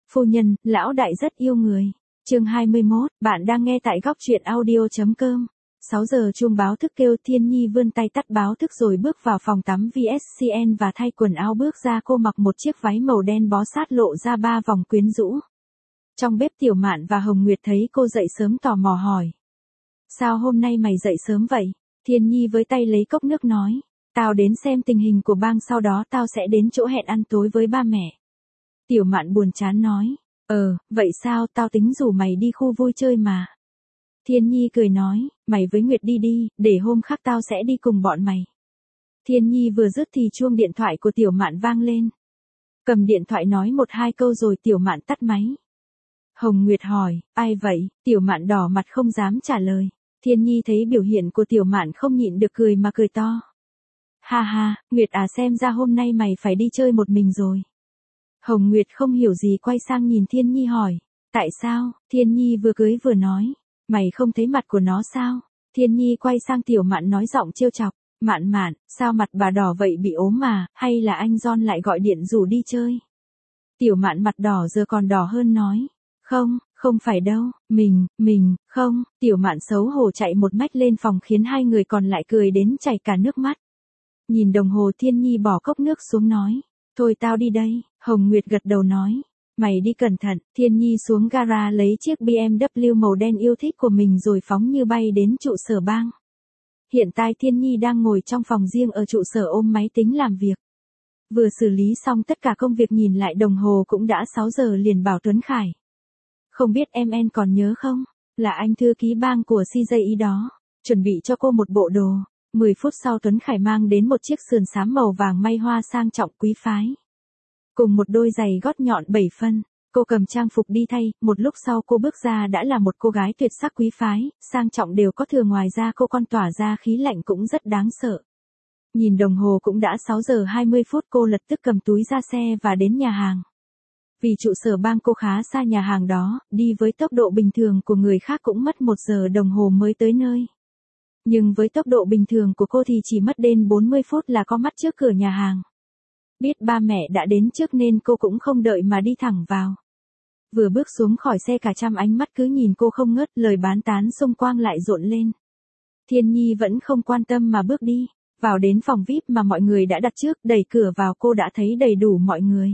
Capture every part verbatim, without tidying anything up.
Phu nhân, lão đại rất yêu người. Chương hai mươi mốt, bạn đang nghe tại góc truyện audio chấm com. sáu giờ chuông báo thức kêu, Thiên Nhi vươn tay tắt báo thức rồi bước vào phòng tắm vê ét xê en và thay quần áo bước ra. Cô mặc một chiếc váy màu đen bó sát lộ ra ba vòng quyến rũ. Trong bếp Tiểu Mạn và Hồng Nguyệt thấy cô dậy sớm tò mò hỏi. Sao hôm nay mày dậy sớm vậy? Thiên Nhi với tay lấy cốc nước nói. Tao đến xem tình hình của bang, sau đó tao sẽ đến chỗ hẹn ăn tối với ba mẹ. Tiểu Mạn buồn chán nói. Ờ, vậy sao, tao tính rủ mày đi khu vui chơi mà. Thiên Nhi cười nói, mày với Nguyệt đi đi, để hôm khác tao sẽ đi cùng bọn mày. Thiên Nhi vừa dứt thì chuông điện thoại của Tiểu Mạn vang lên. Cầm điện thoại nói một hai câu rồi Tiểu Mạn tắt máy. Hồng Nguyệt hỏi, ai vậy? Tiểu Mạn đỏ mặt không dám trả lời. Thiên Nhi thấy biểu hiện của Tiểu Mạn không nhịn được cười mà cười to. Ha ha, Nguyệt à, xem ra hôm nay mày phải đi chơi một mình rồi. Hồng Nguyệt không hiểu gì quay sang nhìn Thiên Nhi hỏi. Tại sao? Thiên Nhi vừa cưới vừa nói. Mày không thấy mặt của nó sao? Thiên Nhi quay sang Tiểu Mạn nói giọng trêu chọc. Mạn Mạn, sao mặt bà đỏ vậy, bị ốm mà, hay là anh John lại gọi điện rủ đi chơi? Tiểu Mạn mặt đỏ giờ còn đỏ hơn nói. Không, không phải đâu, mình, mình, không. Tiểu Mạn xấu hổ chạy một mách lên phòng khiến hai người còn lại cười đến chảy cả nước mắt. Nhìn đồng hồ, Thiên Nhi bỏ cốc nước xuống nói. Thôi tao đi đây. Hồng Nguyệt gật đầu nói. Mày đi cẩn thận. Thiên Nhi xuống gara lấy chiếc bê em vê màu đen yêu thích của mình rồi phóng như bay đến trụ sở bang. Hiện tại Thiên Nhi đang ngồi trong phòng riêng ở trụ sở ôm máy tính làm việc. Vừa xử lý xong tất cả công việc, nhìn lại đồng hồ cũng đã sáu giờ liền bảo Tuấn Khải. Không biết em en còn nhớ không? Là anh thư ký bang của xê giê i đó. Chuẩn bị cho cô một bộ đồ. mười phút sau Tuấn Khải mang đến một chiếc sườn xám màu vàng may hoa sang trọng quý phái. Cùng một đôi giày gót nhọn bảy phân. Cô cầm trang phục đi thay, một lúc sau cô bước ra đã là một cô gái tuyệt sắc quý phái, sang trọng đều có thừa, ngoài ra cô còn tỏa ra khí lạnh cũng rất đáng sợ. Nhìn đồng hồ cũng đã sáu giờ hai mươi phút, cô lập tức cầm túi ra xe và đến nhà hàng. Vì trụ sở bang cô khá xa nhà hàng đó, đi với tốc độ bình thường của người khác cũng mất một giờ đồng hồ mới tới nơi. Nhưng với tốc độ bình thường của cô thì chỉ mất đến bốn mươi phút là có mắt trước cửa nhà hàng. Biết ba mẹ đã đến trước nên cô cũng không đợi mà đi thẳng vào. Vừa bước xuống khỏi xe cả trăm ánh mắt cứ nhìn cô không ngớt, lời bán tán xung quanh lại rộn lên. Thiên Nhi vẫn không quan tâm mà bước đi, vào đến phòng vi ai pi mà mọi người đã đặt trước, đẩy cửa vào cô đã thấy đầy đủ mọi người.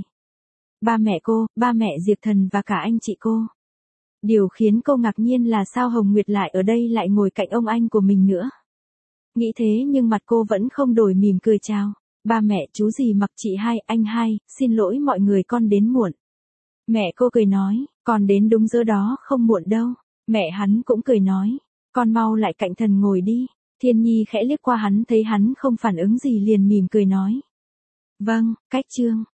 Ba mẹ cô, ba mẹ Diệp Thần và cả anh chị cô. Điều khiến cô ngạc nhiên là sao Hồng Nguyệt lại ở đây, lại ngồi cạnh ông anh của mình nữa. Nghĩ thế nhưng mặt cô vẫn không đổi, mỉm cười chào. Ba mẹ, chú gì mặc, chị hai, anh hai, xin lỗi mọi người con đến muộn. Mẹ cô cười nói, con đến đúng giờ đó, không muộn đâu. Mẹ hắn cũng cười nói, con mau lại cạnh Thần ngồi đi. Thiên Nhi khẽ liếc qua hắn thấy hắn không phản ứng gì liền mỉm cười nói. Vâng, cách Trương.